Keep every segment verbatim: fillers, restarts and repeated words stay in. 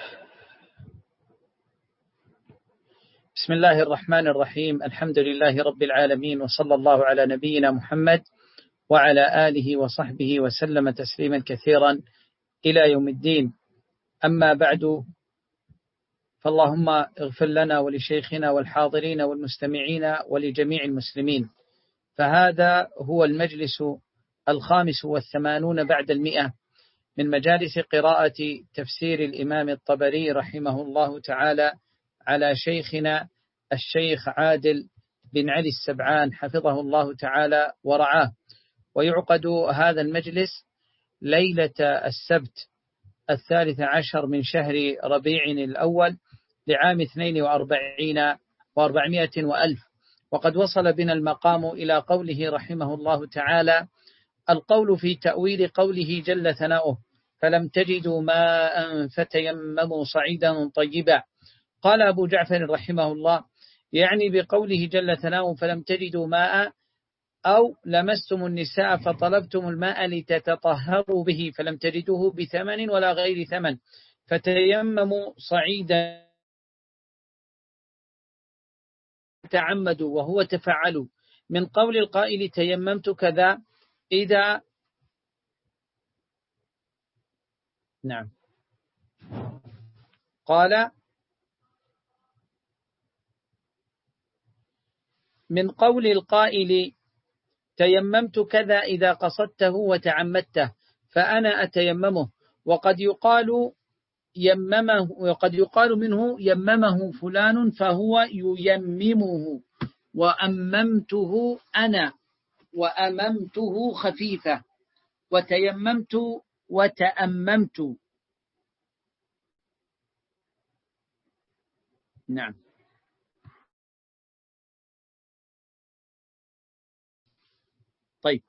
بسم الله الرحمن الرحيم. الحمد لله رب العالمين، وصلى الله على نبينا محمد وعلى آله وصحبه وسلم تسليما كثيرا إلى يوم الدين. أما بعد، فاللهم اغفر لنا ولشيخنا والحاضرين والمستمعين ولجميع المسلمين. فهذا هو المجلس الخامس والثمانون بعد المئة من مجالس قراءة تفسير الإمام الطبري رحمه الله تعالى على شيخنا الشيخ عادل بن علي السبعان حفظه الله تعالى ورعاه. ويعقد هذا المجلس ليلة السبت الثالث عشر من شهر ربيع الأول لعام اثنين وأربعين وأربعمائة وألف. وقد وصل بنا المقام إلى قوله رحمه الله تعالى: القول في تأويل قوله جل ثناؤه: فلم تجدوا ماء فتيمموا صعيدا طيبا. قال أبو جعفر رحمه الله: يعني بقوله جل ثناؤه فلم تجدوا ماء، أو لمستم النساء فطلبتم الماء لتتطهروا به فلم تجدوه بثمن ولا غير ثمن فتيمموا صعيدا تعمدوا، وهو تفعلوا. من قول القائل تيممت كذا إذا نعم قال من قول القائل تيممت كذا إذا قصدته وتعمدته فأنا أتيممه. وقد يقال يممه، وقد يقال منه يممه فلان فهو ييممه. وأممته أنا، وأممته خفيفة، وتيممت وتأممت. نعم. طيب،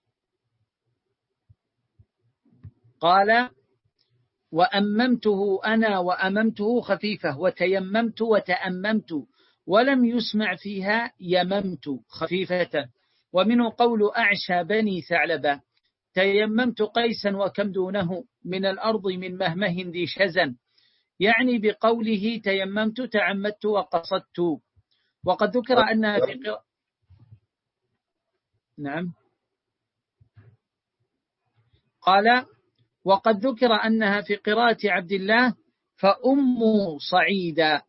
قال وأممته أنا وأممته خفيفة وتيممت وتأممت، ولم يسمع فيها يممت خفيفة. ومنه قول أعشى بني ثعلبة: تيممت قيسا وكم دونه من الأرض من مهمه ذي شزن. يعني بقوله تيممت تعمدت وقصدت. وقد ذكر أنها في قراءة نعم قال وقد ذكر أنها في قراءة عبد الله فأموا صعيدا.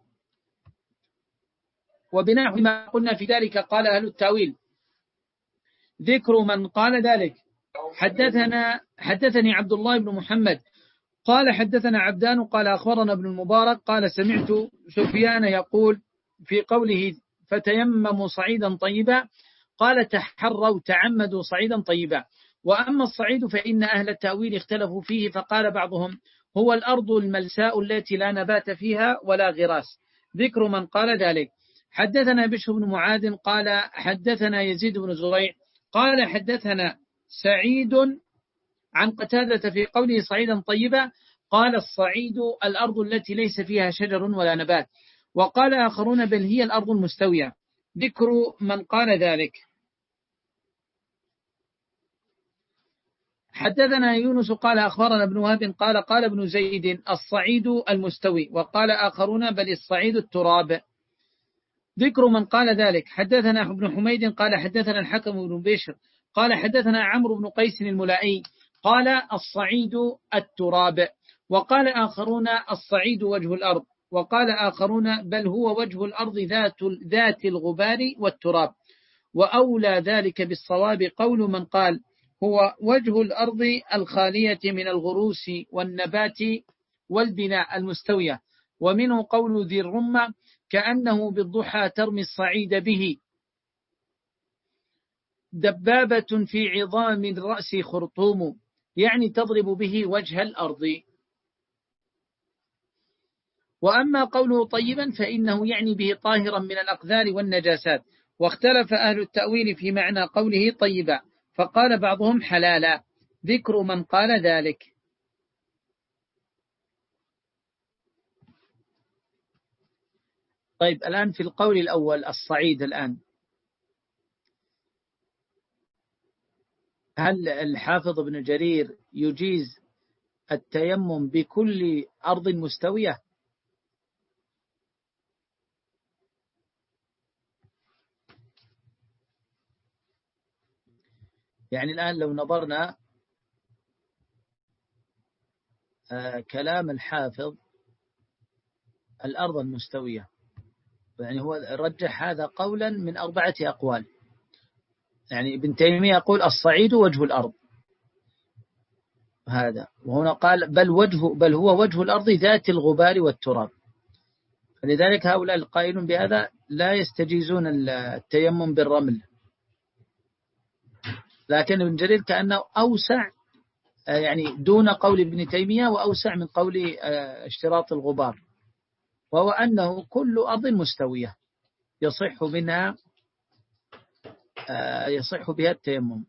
وبنحو ما قلنا في ذلك قال أهل التأويل: ذكر من قال ذلك. حدثنا حدثني عبد الله بن محمد قال حدثنا عبدان قال أخبرنا ابن المبارك قال سمعت سفيان يقول في قوله فتيمموا صعيدا طيبا قال تحروا تعمدوا صعيدا طيبا. وأما الصعيد فإن أهل التأويل اختلفوا فيه، فقال بعضهم هو الأرض الملساء التي لا نبات فيها ولا غراس. ذكر من قال ذلك. حدثنا بشر بن معاذ قال حدثنا يزيد بن زريع قال حدثنا سعيد عن قتادة في قوله صعيدا طيبا قال الصعيد الأرض التي ليس فيها شجر ولا نبات. وقال آخرون بل هي الأرض المستوية. ذكر من قال ذلك. حدثنا يونس قال أخبرنا ابن وهب قال قال ابن زيد الصعيد المستوي. وقال آخرون بل الصعيد التراب. ذكر من قال ذلك. حدثنا ابن حميد قال حدثنا الحكم بن بشر قال حدثنا عمرو بن قيس الملائي قال الصعيد التراب. وقال آخرون الصعيد وجه الأرض. وقال آخرون بل هو وجه الأرض ذات ذات الغبار والتراب. وأولى ذلك بالصواب قول من قال هو وجه الأرض الخالية من الغروس والنبات والبناء المستوية. ومنه قول ذي الرمة كأنه بالضحى ترمي الصعيد به دبابة في عظام الرأس خرطوم، يعني تضرب به وجه الأرض. وأما قوله طيبا فإنه يعني به طاهرا من الأقذار والنجاسات. واختلف أهل التأويل في معنى قوله طيبا، فقال بعضهم حلالا. ذكر من قال ذلك. طيب، الآن في القول الأول الصعيد، الآن هل الحافظ ابن جرير يجيز التيمم بكل أرض مستوية؟ يعني الآن لو نظرنا آه كلام الحافظ الأرض المستوية، يعني هو رجح هذا قولا من أربعة أقوال. يعني ابن تيمية يقول الصعيد وجه الأرض هذا، وهنا قال بل وجه بل هو وجه الأرض ذات الغبار والتراب. فلذلك هؤلاء القائلون بهذا لا يستجيزون التيمم بالرمل. لكن ابن جرير كأنه أوسع، يعني دون قول ابن تيمية وأوسع من قول اشتراط الغبار، وهو أنه كل أرض مستوية يصح منها يصح بها التيمم.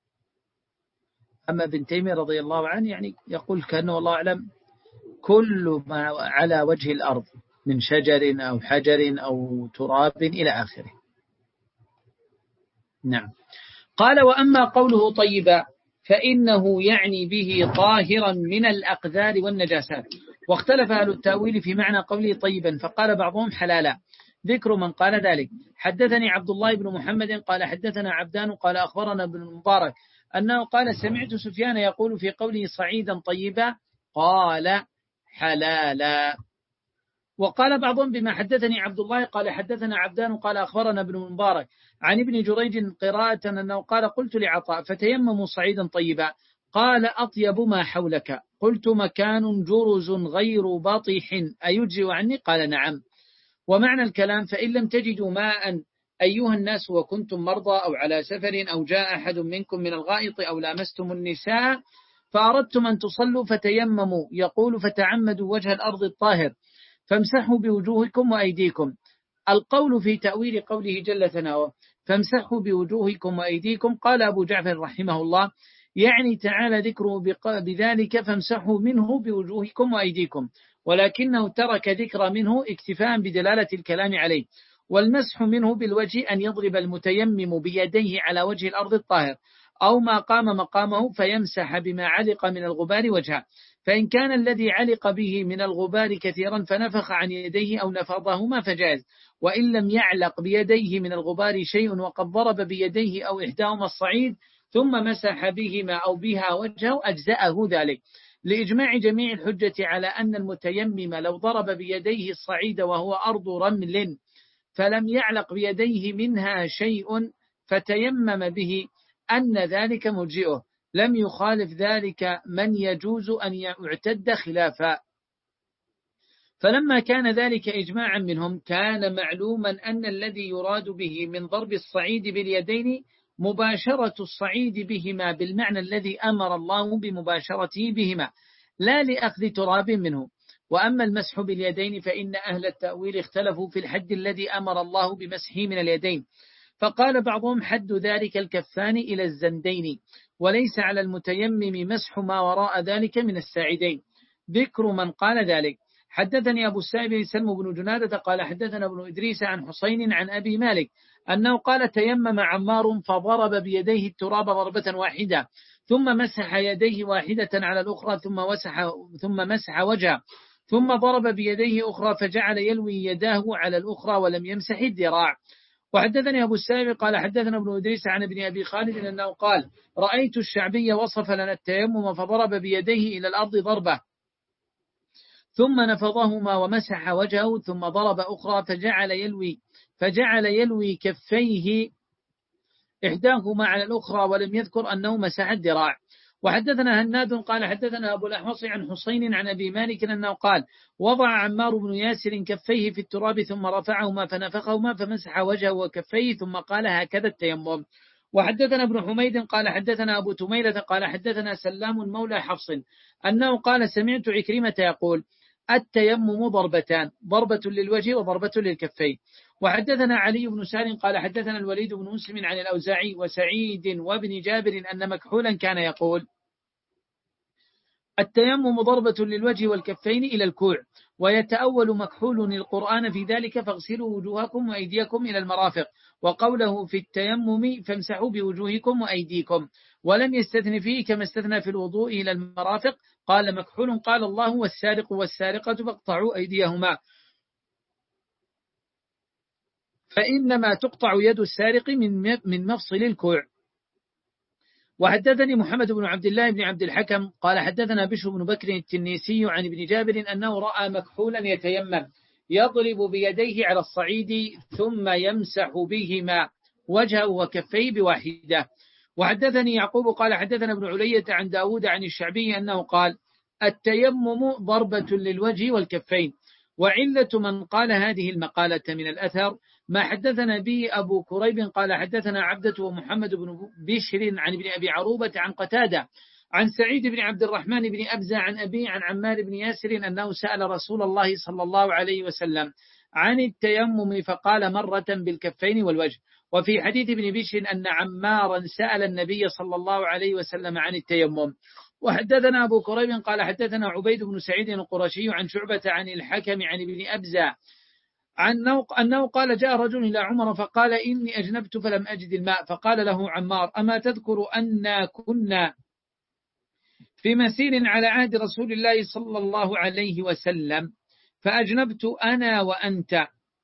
أما ابن تيمية رضي الله عنه يعني يقول كأنه والله أعلم كل ما على وجه الأرض من شجر أو حجر أو تراب إلى آخره. نعم. قال وأما قوله طيبا فإنه يعني به طاهرا من الأقذار والنجاسات. واختلف أهل التأويل في معنى قوله طيبا، فقال بعضهم حلالا. ذكر من قال ذلك: حدثني عبد الله بن محمد قال حدثنا عبدان قال أخبرنا ابن المبارك أنه قال سمعت سفيان يقول في قوله صعيدا طيبا قال حلالا. وقال بعضهم بما حدثني عبد الله قال حدثنا عبدان قال أخبرنا ابن المبارك عن ابن جريج قراءة أنه قال قلت لعطاء فتيمموا صعيدا طيبا قال أطيب ما حولك. قلت مكان جرز غير بطيح أيجزئ عني؟ قال نعم. ومعنى الكلام فإن لم تجدوا ماء أيها الناس وكنتم مرضى أو على سفر أو جاء أحد منكم من الغائط أو لامستم النساء فأردتم أن تصلوا فتيمموا، يقول فتعمدوا وجه الأرض الطاهر فامسحوا بوجوهكم وأيديكم. القول في تأويل قوله جل ثناؤه فامسحوا بوجوهكم وأيديكم قال أبو جعفر رحمه الله يعني تعالى ذكره بذلك فامسحوا منه بوجوهكم وأيديكم، ولكنه ترك ذكر منه اكتفاء بدلالة الكلام عليه. والمسح منه بالوجه أن يضرب المتيمم بيديه على وجه الأرض الطاهر أو ما قام مقامه فيمسح بما علق من الغبار وجهه، فإن كان الذي علق به من الغبار كثيرا فنفخ عن يديه أو نفضهما فجاز، وإن لم يعلق بيديه من الغبار شيء وقد ضرب بيديه أو إحداهما الصعيد ثم مسح بهما أو بها وجهه أجزأه ذلك، لإجماع جميع الحجة على أن المتيمم لو ضرب بيديه الصعيد وهو أرض رمل فلم يعلق بيديه منها شيء فتيمم به أن ذلك مجزئه، لم يخالف ذلك من يجوز أن يعتد خلافا. فلما كان ذلك إجماعا منهم كان معلوما أن الذي يراد به من ضرب الصعيد باليدين مباشرة الصعيد بهما بالمعنى الذي أمر الله بمباشرته بهما لا لأخذ تراب منه. وأما المسح باليدين فإن أهل التأويل اختلفوا في الحد الذي أمر الله بمسحه من اليدين، فقال بعضهم حد ذلك الكفان إلى الزندين، وليس على المتيمم مسح ما وراء ذلك من الساعدين. ذكر من قال ذلك: حدثني أبو السائب سلم بن جنادة قال حدثنا ابن إدريس عن حسين عن أبي مالك أنه قال تيمم عمار فضرب بيديه التراب ضربة واحدة ثم مسح يديه واحدة على الأخرى ثم مسح ثم مسح وجهه ثم ضرب بيديه أخرى فجعل يلوي يداه على الأخرى ولم يمسح الذراع. وحدثني أبو السائب قال حدثنا ابن إدريس عن ابن أبي خالد أنه قال رأيت الشعبي وصف لنا التيمم فضرب بيديه إلى الأرض ضربة ثم نفضهما ومسح وجهه ثم ضرب أخرى فجعل يلوي فجعل يلوي كفيه إحداهما على الأخرى ولم يذكر أنه مسح الذراع. وحدثنا هناد قال حدثنا أبو الأحوص عن حسين عن أبي مالك أنه قال وضع عمار بن ياسر كفيه في التراب ثم رفعهما فنفخهما فمسح وجهه وكفيه ثم قال هكذا التيمم. وحدثنا ابن حميد قال حدثنا أبو تميلة قال حدثنا سلام مولى حفص أنه قال سمعت عكرمة يقول التيمم ضربتان، ضربة للوجه وضربة للكفين. وحدثنا علي بن سالم قال حدثنا الوليد بن مسلم عن الأوزاعي وسعيد وابن جابر أن مكحولا كان يقول التيمم ضربة للوجه والكفين إلى الكوع، ويتأول مكحول القرآن في ذلك فاغسلوا وجوهكم وأيديكم إلى المرافق، وقوله في التيمم فامسحوا بوجوهكم وأيديكم، ولم يستثن فيه كما استثنى في الوضوء إلى المرافق. قال مكحول قال الله والسارق والسارقة فاقطعوا أيديهما، فإنما تقطع يد السارق من من مفصل الكوع. وحدثني محمد بن عبد الله بن عبد الحكم قال حدثنا بشر بن بكر التنيسي عن ابن جابر أنه رأى مكحولا يتيمم يضرب بيديه على الصعيد ثم يمسح بهما وجهه وكفيه بواحدة. وحدثني يعقوب قال حدثنا ابن علية عن داود عن الشعبي أنه قال التيمم ضربة للوجه والكفين. وعلة من قال هذه المقالة من الأثر ما حدثنا به أبو كريب قال حدثنا عبدة ومحمد بن بشر عن ابن أبي عروبة عن قتادة عن سعيد بن عبد الرحمن بن أبزة عن أبي عن عمار بن ياسر أنه سأل رسول الله صلى الله عليه وسلم عن التيمم فقال مرة بالكفين والوجه. وفي حديث ابن بشر أن عمارا سأل النبي صلى الله عليه وسلم عن التيمم. وحدثنا أبو كريب قال حدثنا عبيد بن سعيد القرشي عن شعبة عن الحكم عن ابن أبزة أنه قال جاء رجل إلى عمر فقال إني أجنبت فلم أجد الماء، فقال له عمار أما تذكر أن كنا في مسير على عهد رسول الله صلى الله عليه وسلم فأجنبت أنا وأنت؟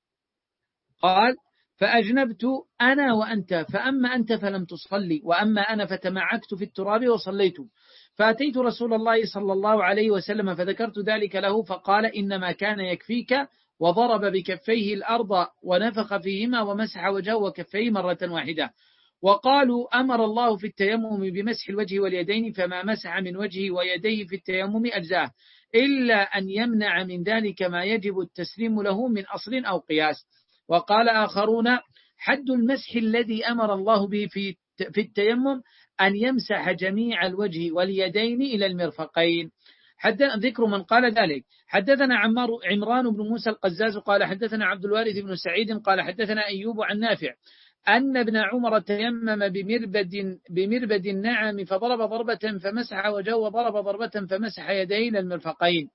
قال فأجنبت أنا وأنت، فأما أنت فلم تصلي وأما أنا فتمعكت في التراب وصليت، فأتيت رسول الله صلى الله عليه وسلم فذكرت ذلك له فقال إنما كان يكفيك، وضرب بكفيه الأرض ونفخ فيهما ومسح وجهه وكفيه مرة واحدة. وقالوا أمر الله في التيمم بمسح الوجه واليدين فما مسح من وجهه ويديه في التيمم أجزاه، إلا أن يمنع من ذلك ما يجب التسليم له من أصل أو قياس. وقال آخرون حد المسح الذي أمر الله به في في التيمم أن يمسح جميع الوجه واليدين إلى المرفقين. حدثنا ذكر من قال ذلك. حدثنا عمار عمران بن موسى القزاز قال حدثنا عبد الوارث بن سعيد قال حدثنا أيوب عن نافع أن ابن عمر تيمم بمربد بمربد النعم فضرب ضربة فمسح وجهه وضرب ضربة فمسح يديه إلى المرفقين.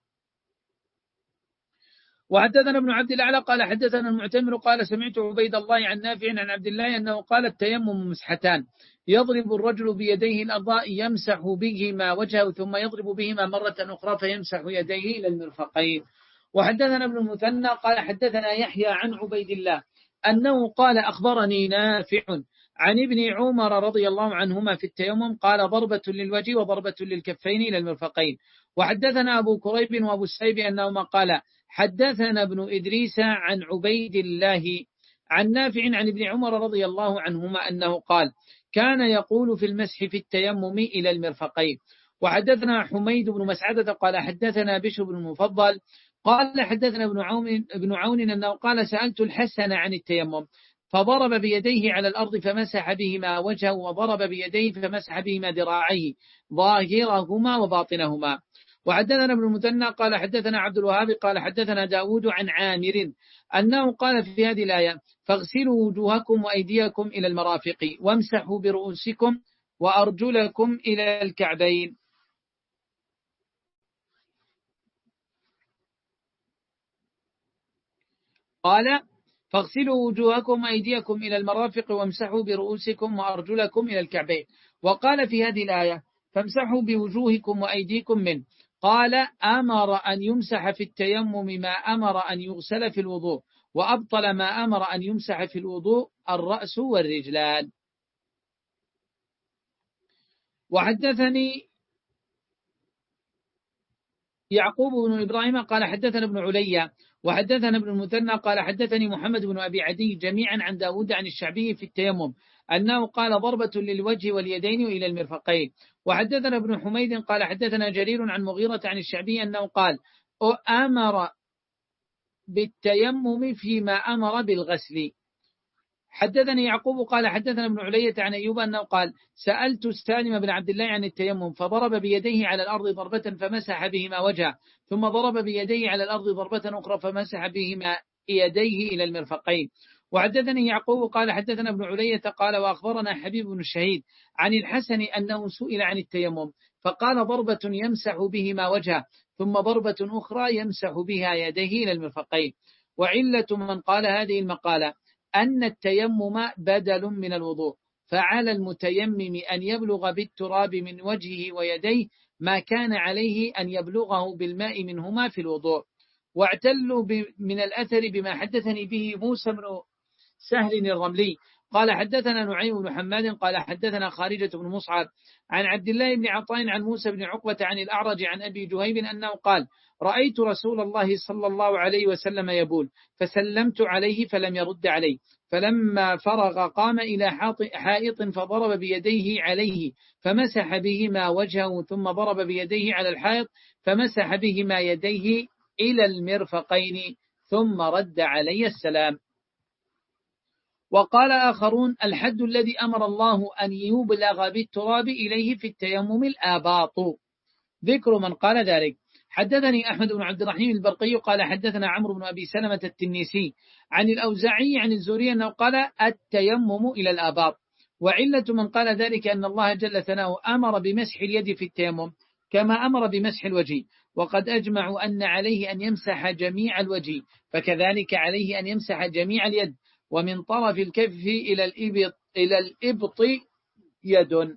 وحدثنا ابن عبد الأعلى قال حدثنا المعتمر قال سمعت عبيد الله عن نافع عن عبد الله أنه قال التيمم مسحتان يضرب الرجل بيديه الأرض يمسح بهما وجهه ثم يضرب بهما مرة أخرى فيمسح يديه إلى المرفقين. وحدثنا ابن المثنى قال حدثنا يحيى عن عبيد الله أنه قال أخبرني نافع عن ابن عمر رضي الله عنهما في التيمم قال ضربة للوجه وضربة للكفين إلى المرفقين. وحدثنا أبو كريب وأبو السيب أنهما قال حدثنا ابن إدريس عن عبيد الله عن نافع عن ابن عمر رضي الله عنهما أنه قال كان يقول في المسح في التيمم إلى المرفقين. وحدثنا حميد بن مسعدة قال حدثنا بشر بن المفضل قال حدثنا ابن عون ابن عون أنه قال سألت الحسن عن التيمم فضرب بيديه على الأرض فمسح بهما وجهه وضرب بيديه فمسح بهما ذراعيه ظاهرهما وباطنهما. وحدثنا ابن المثنى قال حدثنا عبد الوهاب قال حدثنا داود عن عامر أنه قال في هذه الآية فاغسلوا وجوهكم وأيديكم إلى المرافق وامسحوا برؤوسكم وأرجلكم إلى الكعبين. قال فاغسلوا وجوهكم وأيديكم إلى المرافق وامسحوا برؤوسكم وأرجلكم إلى الكعبين. وقال في هذه الآية فامسحوا بوجوهكم وأيديكم منه. قال أمر أن يمسح في التيمم ما أمر أن يغسل في الوضوء، وأبطل ما أمر أن يمسح في الوضوء الرأس والرجلان. وحدثني يعقوب بن إبراهيم قال حدثنا ابن علي وحدثنا ابن المثنى قال حدثني محمد بن أبي عدي جميعا عن داود عن الشعبي في التيمم أنه قال ضربة للوجه واليدين إلى المرفقين. وحدثنا ابن حميد قال حدثنا جرير عن مغيرة عن الشعبي أنه قال أمر بالتيمم فيما أمر بالغسل. حدثني يعقوب قال حدثنا ابن علية عن أيوب أنه قال سألت سالم بن عبد الله عن التيمم فضرب بيديه على الأرض ضربة فمسح بهما وجهه ثم ضرب بيديه على الأرض ضربة أخرى فمسح بهما يديه إلى المرفقين. وحدثني يعقوب قال حدثنا ابن علية قال وأخبرنا حبيب بن الشهيد عن الحسن أنه سئل عن التيمم فقال ضربة يمسح بهما وجهه، ثم ضربة أخرى يمسح بها يديه إلى المرفقين. وعلة من قال هذه المقالة أن التيمم بدل من الوضوء، فعلى المتيمم أن يبلغ بالتراب من وجهه ويديه ما كان عليه أن يبلغه بالماء منهما في الوضوء. واعتلوا من الأثر بما حدثني به موسى بن سهل الرملي قال حدثنا نعيم بن حماد قال حدثنا خارجة بن مصعب عن عبد الله بن عطاء عن موسى بن عقبة عن الأعرج عن أبي جهيب أنه قال رأيت رسول الله صلى الله عليه وسلم يبول، فسلمت عليه فلم يرد عليه، فلما فرغ قام إلى حائط فضرب بيديه عليه فمسح بهما وجهه، ثم ضرب بيديه على الحائط فمسح بهما يديه إلى المرفقين، ثم رد علي السلام. وقال آخرون الحد الذي أمر الله أن يبلغ بالتراب إليه في التيمم الآباط. ذكر من قال ذلك. حدثني أحمد بن عبد الرحيم البرقي قال حدثنا عمرو بن أبي سلمة التنيسي عن الأوزاعي عن الزهري أنه قال التيمم إلى الآباط. وعلة من قال ذلك أن الله جل ثناؤه أمر بمسح اليد في التيمم كما أمر بمسح الوجه، وقد أجمعوا أن عليه أن يمسح جميع الوجه، فكذلك عليه أن يمسح جميع اليد، ومن طرف الكف إلى الإبط, إلى الإبط يد.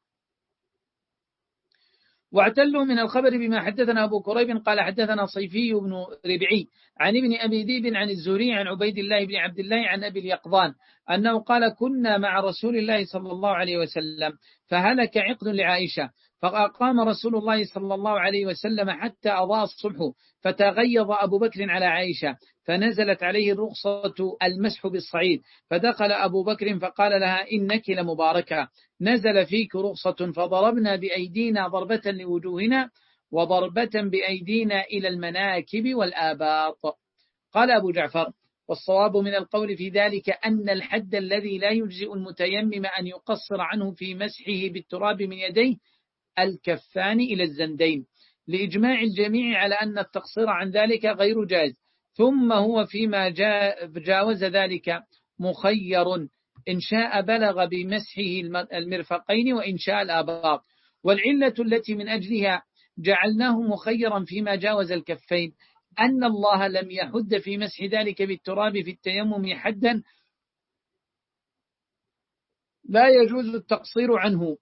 واعتلوا من الخبر بما حدثنا أبو كريب قال حدثنا صيفي بن ربعي عن ابن أبي ذئب عن الزهري عن عبيد الله بن عبد الله عن أبي اليقظان أنه قال كنا مع رسول الله صلى الله عليه وسلم فهلك عقد لعائشة، فأقام رسول الله صلى الله عليه وسلم حتى أضاء الصبح، فتغيظ أبو بكر على عائشة فنزلت عليه الرخصة المسح بالصعيد، فدخل أبو بكر فقال لها إنك لمباركة، نزل فيك رخصة، فضربنا بأيدينا ضربة لوجوهنا وضربة بأيدينا إلى المناكب والآباط. قال أبو جعفر والصواب من القول في ذلك أن الحد الذي لا يجزئ المتيمم أن يقصر عنه في مسحه بالتراب من يديه الكفان إلى الزندين، لإجماع الجميع على أن التقصير عن ذلك غير جائز، ثم هو فيما جاوز ذلك مخير إن شاء بلغ بمسحه المرفقين وإن شاء الآباط. والعلة التي من أجلها جعلناه مخيرا فيما جاوز الكفين أن الله لم يحد في مسح ذلك بالتراب في التيمم حدا لا يجوز التقصير عنه،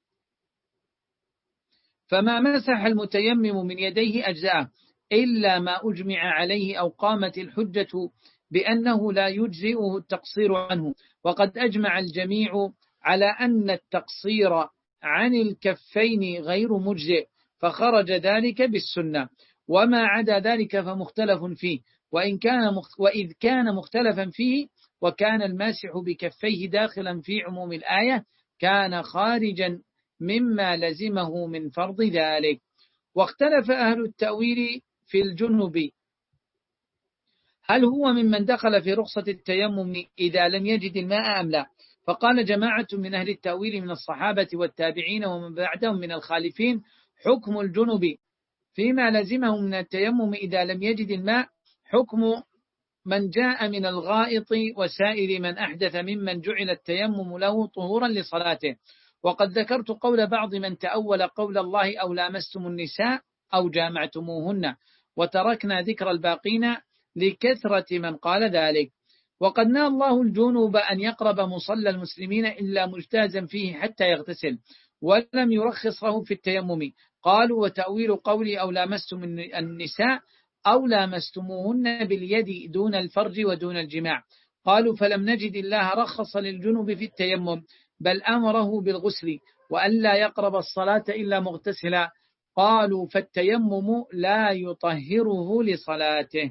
فما مسح المتيمم من يديه أجزاءه إلا ما أجمع عليه أو قامت الحجة بأنه لا يجزئه التقصير عنه. وقد أجمع الجميع على أن التقصير عن الكفين غير مجزئ، فخرج ذلك بالسنة، وما عدا ذلك فمختلف فيه، وإن كان مخ... وإذ كان مختلفا فيه وكان الماسح بكفيه داخلا في عموم الآية كان خارجا مما لزمه من فرض ذلك. واختلف أهل التأويل في الجنب هل هو ممن دخل في رخصة التيمم إذا لم يجد الماء أم لا؟ فقال جماعة من أهل التأويل من الصحابة والتابعين ومن بعدهم من الخالفين حكم الجنب فيما لزمه من التيمم إذا لم يجد الماء حكم من جاء من الغائط وسائر من أحدث ممن جعل التيمم له طهورا لصلاته. وقد ذكرت قول بعض من تأول قول الله أو لامستم النساء أو جامعتموهن، وتركنا ذكر الباقين لكثرة من قال ذلك. وقد نهى الله الجنوب أن يقرب مصلى المسلمين إلا مجتازا فيه حتى يغتسل، ولم يرخص له في التيمم. قالوا وتأويل قولي أو لامستم النساء أو لامستموهن باليد دون الفرج ودون الجماع. قالوا فلم نجد الله رخص للجنوب في التيمم، بل أمره بالغسل وألا يقرب الصلاة إلا مغتسلا. قالوا فالتيمم لا يطهره لصلاته.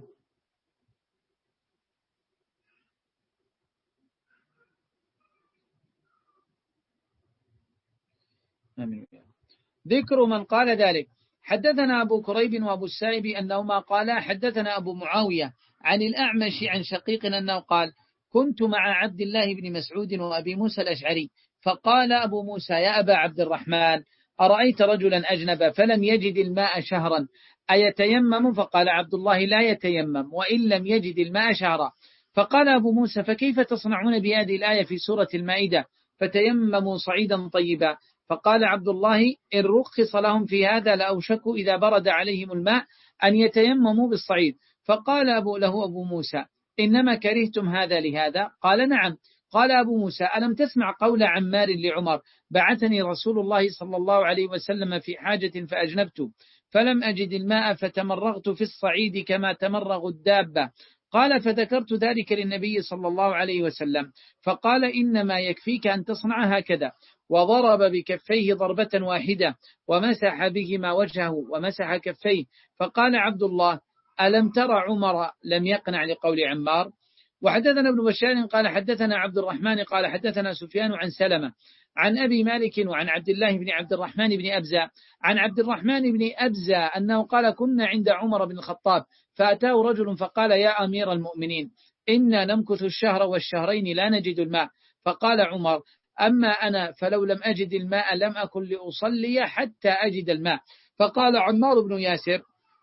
ذكر من قال ذلك. حدثنا أبو كريب وأبو السائب أنهما قالا حدثنا أبو معاوية عن الأعمش عن شقيق أنه قال كنت مع عبد الله بن مسعود وأبي موسى الأشعري، فقال أبو موسى يا أبا عبد الرحمن أرأيت رجلا أجنب فلم يجد الماء شهرا أيتيمم؟ فقال عبد الله لا يتيمم وإن لم يجد الماء شهرا. فقال أبو موسى فكيف تصنعون بهذه الآية في سورة المائدة فتيمموا صعيدا طيبا؟ فقال عبد الله إن رخص لهم في هذا لأوشكوا إذا برد عليهم الماء أن يتيمموا بالصعيد. فقال أبو له أبو موسى إنما كرهتم هذا لهذا؟ قال نعم. قال أبو موسى ألم تسمع قول عمار لعمر بعثني رسول الله صلى الله عليه وسلم في حاجة فأجنبت فلم أجد الماء فتمرغت في الصعيد كما تمرغ الدابة. قال فذكرت ذلك للنبي صلى الله عليه وسلم فقال إنما يكفيك أن تصنع هكذا، وضرب بكفيه ضربة واحدة ومسح بهما وجهه ومسح كفيه. فقال عبد الله ألم ترى عمر لم يقنع لقول عمار؟ وحدثنا ابن بشار قال حدثنا عبد الرحمن قال حدثنا سفيان عن سلمة عن أبي مالك وعن عبد الله بن عبد الرحمن بن أبزة عن عبد الرحمن بن أبزة أنه قال كنا عند عمر بن الخطاب فأتاه رجل فقال يا أمير المؤمنين إنا نمكث الشهر والشهرين لا نجد الماء. فقال عمر أما أنا فلو لم أجد الماء لم أكن لأصلي حتى أجد الماء. فقال عمار بن ياسر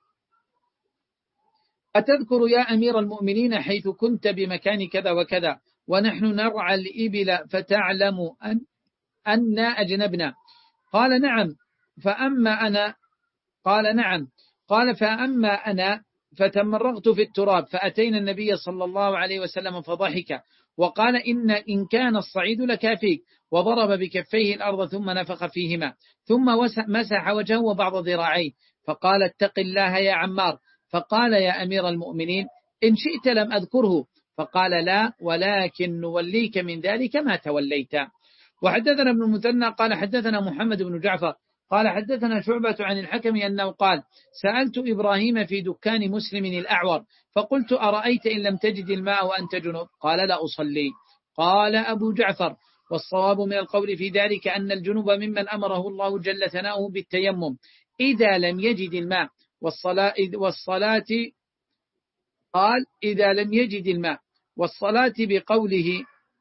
أتذكر يا أمير المؤمنين حيث كنت بمكان كذا وكذا ونحن نرعى الإبل فتعلم أن أن أجنبنا؟ قال نعم. فأما أنا قال نعم. قال فأما أنا فتمرغت في التراب فأتينا النبي صلى الله عليه وسلم فضحك وقال إن إن كان الصعيد لكافيك، وضرب بكفيه الأرض ثم نفخ فيهما ثم مسح وجهه وبعض ذراعيه. فقال اتق الله يا عمار. فقال يا أمير المؤمنين إن شئت لم أذكره. فقال لا ولكن نوليك من ذلك ما توليت. وحدثنا ابن المثنى قال حدثنا محمد بن جعفر قال حدثنا شعبة عن الحكم أنه قال سألت إبراهيم في دكان مسلم الأعور فقلت أرأيت إن لم تجد الماء وأنت جنوب؟ قال لا أصلي. قال أبو جعفر والصواب من القول في ذلك أن الجنوب ممن أمره الله جل ثناؤه بالتيمم إذا لم يجد الماء والصلاة, والصلاة قال إذا لم يجد الماء والصلاة بقوله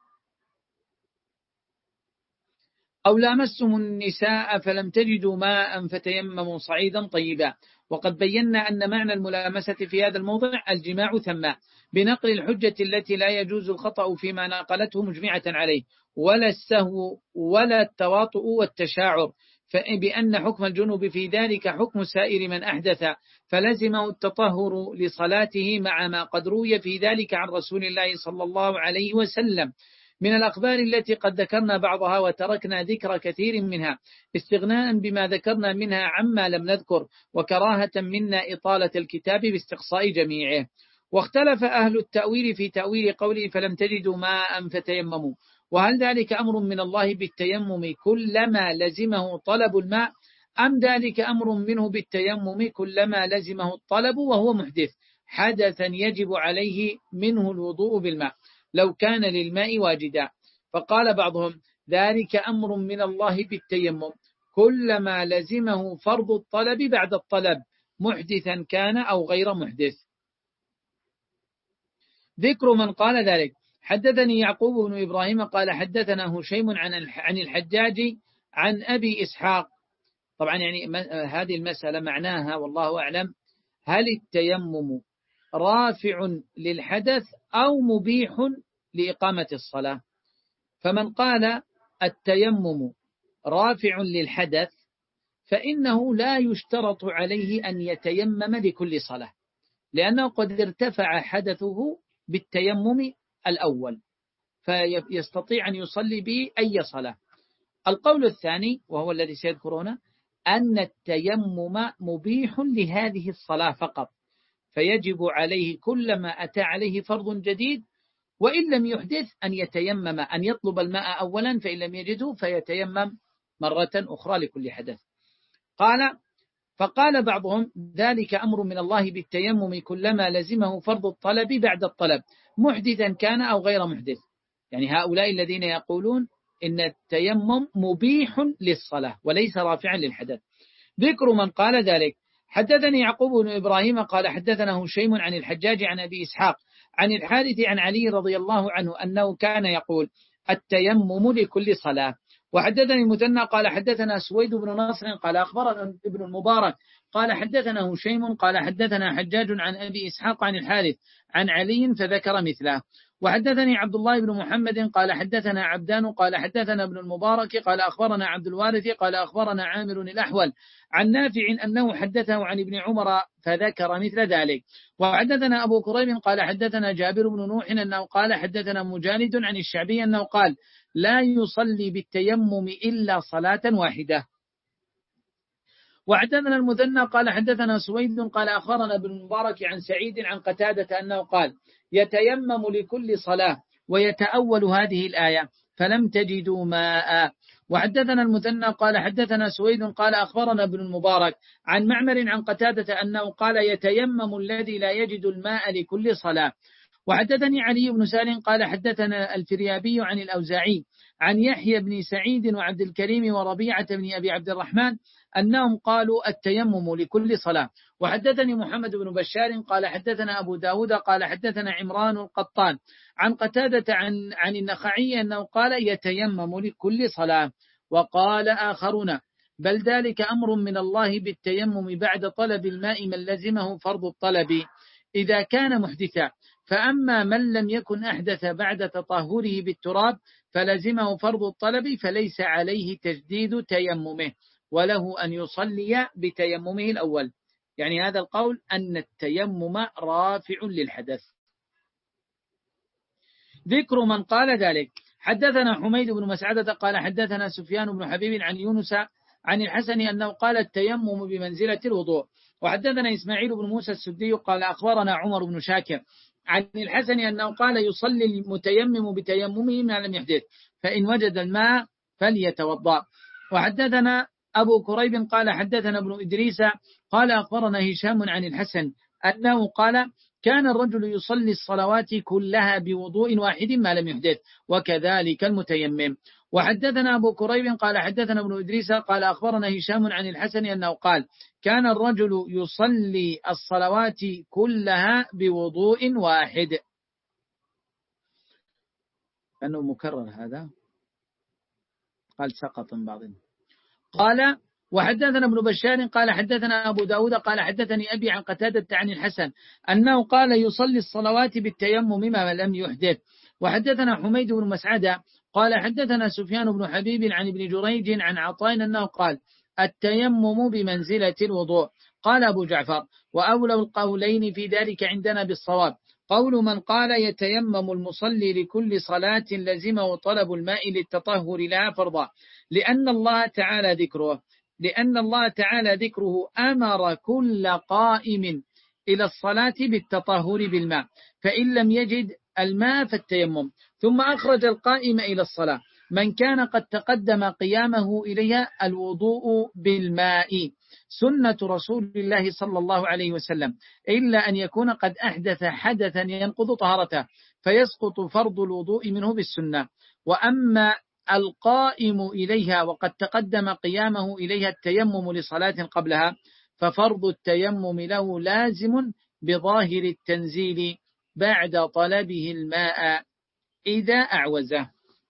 أو لامستم النساء فلم تجدوا ماء فتيمموا صعيدا طيبا. وقد بينا أن معنى الملامسة في هذا الموضع الجماع ثم بنقل الحجة التي لا يجوز الخطأ فيما نقلته مجمعة عليه ولا السهو ولا التواطؤ والتشاعر، فبأن حكم الجنوب في ذلك حكم سائر من أحدث فلزمه التطهر لصلاته مع ما قد روي في ذلك عن رسول الله صلى الله عليه وسلم من الأخبار التي قد ذكرنا بعضها وتركنا ذكر كثير منها استغناء بما ذكرنا منها عما لم نذكر وكراهة منا إطالة الكتاب باستقصاء جميعه. واختلف أهل التأويل في تأويل قوله فلم تجدوا ماء فتيمموا، وهل ذلك أمر من الله بالتيمم كلما لزمه طلب الماء أم ذلك أمر منه بالتيمم كلما لزمه الطلب وهو محدث حدثا يجب عليه منه الوضوء بالماء لو كان للماء واجدا؟ فقال بعضهم ذلك أمر من الله بالتيمم كلما لزمه فرض الطلب بعد الطلب محدثا كان أو غير محدث. ذكر من قال ذلك حدثني يعقوب بن إبراهيم قال حدثنا هشيم عن الحجاج عن أبي إسحاق. طبعا يعني هذه المسألة معناها والله أعلم هل التيمم رافع للحدث أو مبيح لإقامة الصلاة؟ فمن قال التيمم رافع للحدث فإنه لا يشترط عليه أن يتيمم لكل صلاة لأنه قد ارتفع حدثه بالتيمم الأول فيستطيع أن يصلي به أي صلاة. القول الثاني وهو الذي سيذكرونه أن التيمم مبيح لهذه الصلاة فقط فيجب عليه كلما أتى عليه فرض جديد وإن لم يحدث أن يتيمم أن يطلب الماء أولا فإن لم يجده فيتيمم مرة أخرى لكل حدث. قال فقال بعضهم ذلك أمر من الله بالتيمم كلما لزمه فرض الطلب بعد الطلب محدثا كان أو غير محدث، يعني هؤلاء الذين يقولون إن التيمم مبيح للصلاة وليس رافعا للحدث. ذكر من قال ذلك حدثني يعقوب بن إبراهيم قال حدثنا هشيم عن الحجاج عن أبي إسحاق عن الحارث عن علي رضي الله عنه أنه كان يقول التيمم لكل صلاة. وحدثني المثنى قال حدثنا سويد بن نصر قال أخبرنا ابن المبارك قال حدثنا هشيم قال حدثنا حجاج عن أبي إسحاق عن الحارث عن علي فذكر مثله. وحدثني عبد الله بن محمد قال حدثنا عبدان قال حدثنا ابن المبارك قال أخبرنا عبد الوارث قال أخبرنا عامر الأحول عن نافع أنه حدثه عن ابن عمر فذكر مثل ذلك. وحدثنا أبو كريب قال حدثنا جابر بن نوح أنه قال حدثنا مجالد عن الشعبي أنه قال لا يصلي بالتيمم إلا صلاة واحدة. وحدثنا المثنى قال حدثنا سويد قال أخبرنا ابن المبارك عن سعيد عن قتادة أنه قال يتيمم لكل صلاة ويتأول هذه الآية فلم تجدوا ماء. وحدثنا المثنى قال حدثنا سويد قال أخبرنا ابن المبارك عن معمر عن قتادة أنه قال يتيمم الذي لا يجد الماء لكل صلاة. وحدثني علي بن سالم قال حدثنا الفريابي عن الأوزاعي عن يحيى بن سعيد وعبد الكريم وربيعة بن أبي عبد الرحمن أنهم قالوا التيمم لكل صلاة. وحدثني محمد بن بشار قال حدثنا أبو داود قال حدثنا عمران القطان عن قتادة عن, عن النخعي أنه قال يتيمم لكل صلاة. وقال آخرون بل ذلك أمر من الله بالتيمم بعد طلب الماء من لزمه فرض الطلب إذا كان محدثا، فأما من لم يكن أحدث بعد تطهره بالتراب فلزمه فرض الطلب فليس عليه تجديد تيممه وله أن يصلي بتيممه الأول. يعني هذا القول أن التيمم رافع للحدث. ذكر من قال ذلك حدثنا حميد بن مسعدة قال حدثنا سفيان بن حبيب عن يونس عن الحسن أنه قال التيمم بمنزلة الوضوء. وحدثنا إسماعيل بن موسى السدي قال أخبرنا عمر بن شاكر عن الحسن أنه قال يصلي المتيمم بتيممه ما لم يحدث فإن وجد الماء فليتوضأ. وحدثنا أبو كريب قال حدثنا ابن إدريس قال أخبرنا هشام عن الحسن أنه قال كان الرجل يصلي الصلوات كلها بوضوء واحد ما لم يحدث وكذلك المتيمم. وحدثنا أبو كريب قال حدثنا ابن إدريس قال أخبرنا هشام عن الحسن أنه قال كان الرجل يصلي الصلوات كلها بوضوء واحد. أنه مكرر هذا قال سقط من بعضهم. قال وحدثنا ابن بشار قال حدثنا أبو داود قال حدثني أبي عن قتادة عن الحسن أنه قال يصلي الصلوات بالتيمم ما لم يحدث. وحدثنا حميد بن مسعدة قال حدثنا سفيان بن حبيب عن ابن جريج عن عطاء أنه قال التيمم بمنزلة الوضوء. قال أبو جعفر وأولى القولين في ذلك عندنا بالصواب قول من قال يتيمم المصلي لكل صلاة لزمه طلب الماء للتطهر لها فرضا لأن الله تعالى ذكره لأن الله تعالى ذكره أمر كل قائم إلى الصلاة بالتطهر بالماء فإن لم يجد الماء فالتيمم. ثم أخرج القائم إلى الصلاة من كان قد تقدم قيامه إليها الوضوء بالماء سنة رسول الله صلى الله عليه وسلم إلا أن يكون قد أحدث حدثا ينقض طهارته فيسقط فرض الوضوء منه بالسنة. وأما القائم إليها وقد تقدم قيامه إليها التيمم لصلاة قبلها ففرض التيمم له لازم بظاهر التنزيل بعد طلبه الماء إذا أعوزه.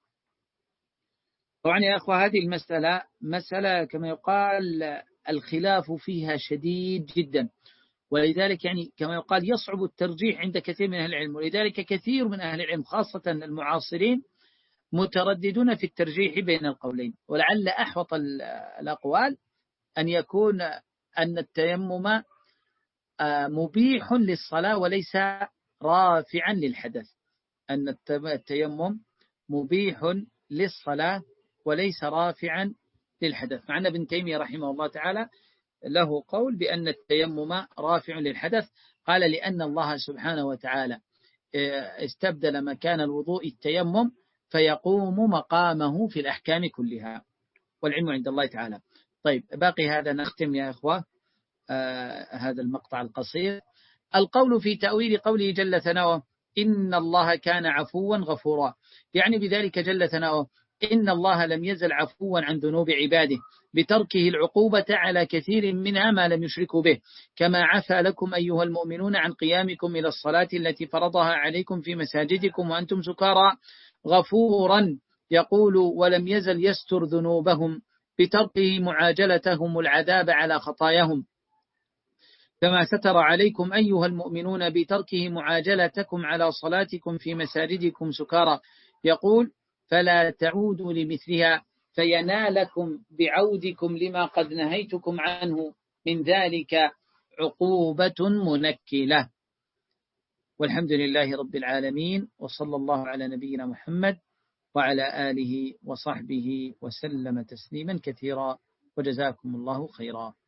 طبعا يا أخوة هذه المسألة مسألة كما يقال الخلاف فيها شديد جدا ولذلك يعني كما يقال يصعب الترجيح عند كثير من أهل العلم ولذلك كثير من أهل العلم خاصة المعاصرين مترددون في الترجيح بين القولين. ولعل أحوط الأقوال أن يكون أن التيمم مبيح للصلاة وليس رافعا للحدث أن التيمم مبيح للصلاة وليس رافعا للحدث. مع أن ابن تيمية رحمه الله تعالى له قول بأن التيمم رافع للحدث قال لأن الله سبحانه وتعالى استبدل مكان الوضوء التيمم فيقوم مقامه في الأحكام كلها والعلم عند الله تعالى. طيب باقي هذا نختم يا إخوة آه هذا المقطع القصير. القول في تأويل قوله جل ثناؤه إن الله كان عفوا غفورا يعني بذلك جل ثناؤه إن الله لم يزل عفوا عن ذنوب عباده بتركه العقوبة على كثير منها ما لم يشركوا به كما عفى لكم أيها المؤمنون عن قيامكم إلى الصلاة التي فرضها عليكم في مساجدكم وأنتم سكارى غفورا يقول ولم يزل يستر ذنوبهم بتركه معاجلتهم العذاب على خطاياهم كما ستر عليكم أيها المؤمنون بتركه معاجلتكم على صلاتكم في مساجدكم سكارى. يقول فلا تعودوا لمثلها فينالكم بعودكم لما قد نهيتكم عنه من ذلك عقوبة منكلة. والحمد لله رب العالمين، وصلى الله على نبينا محمد وعلى آله وصحبه وسلم تسليما كثيرا، وجزاكم الله خيرا.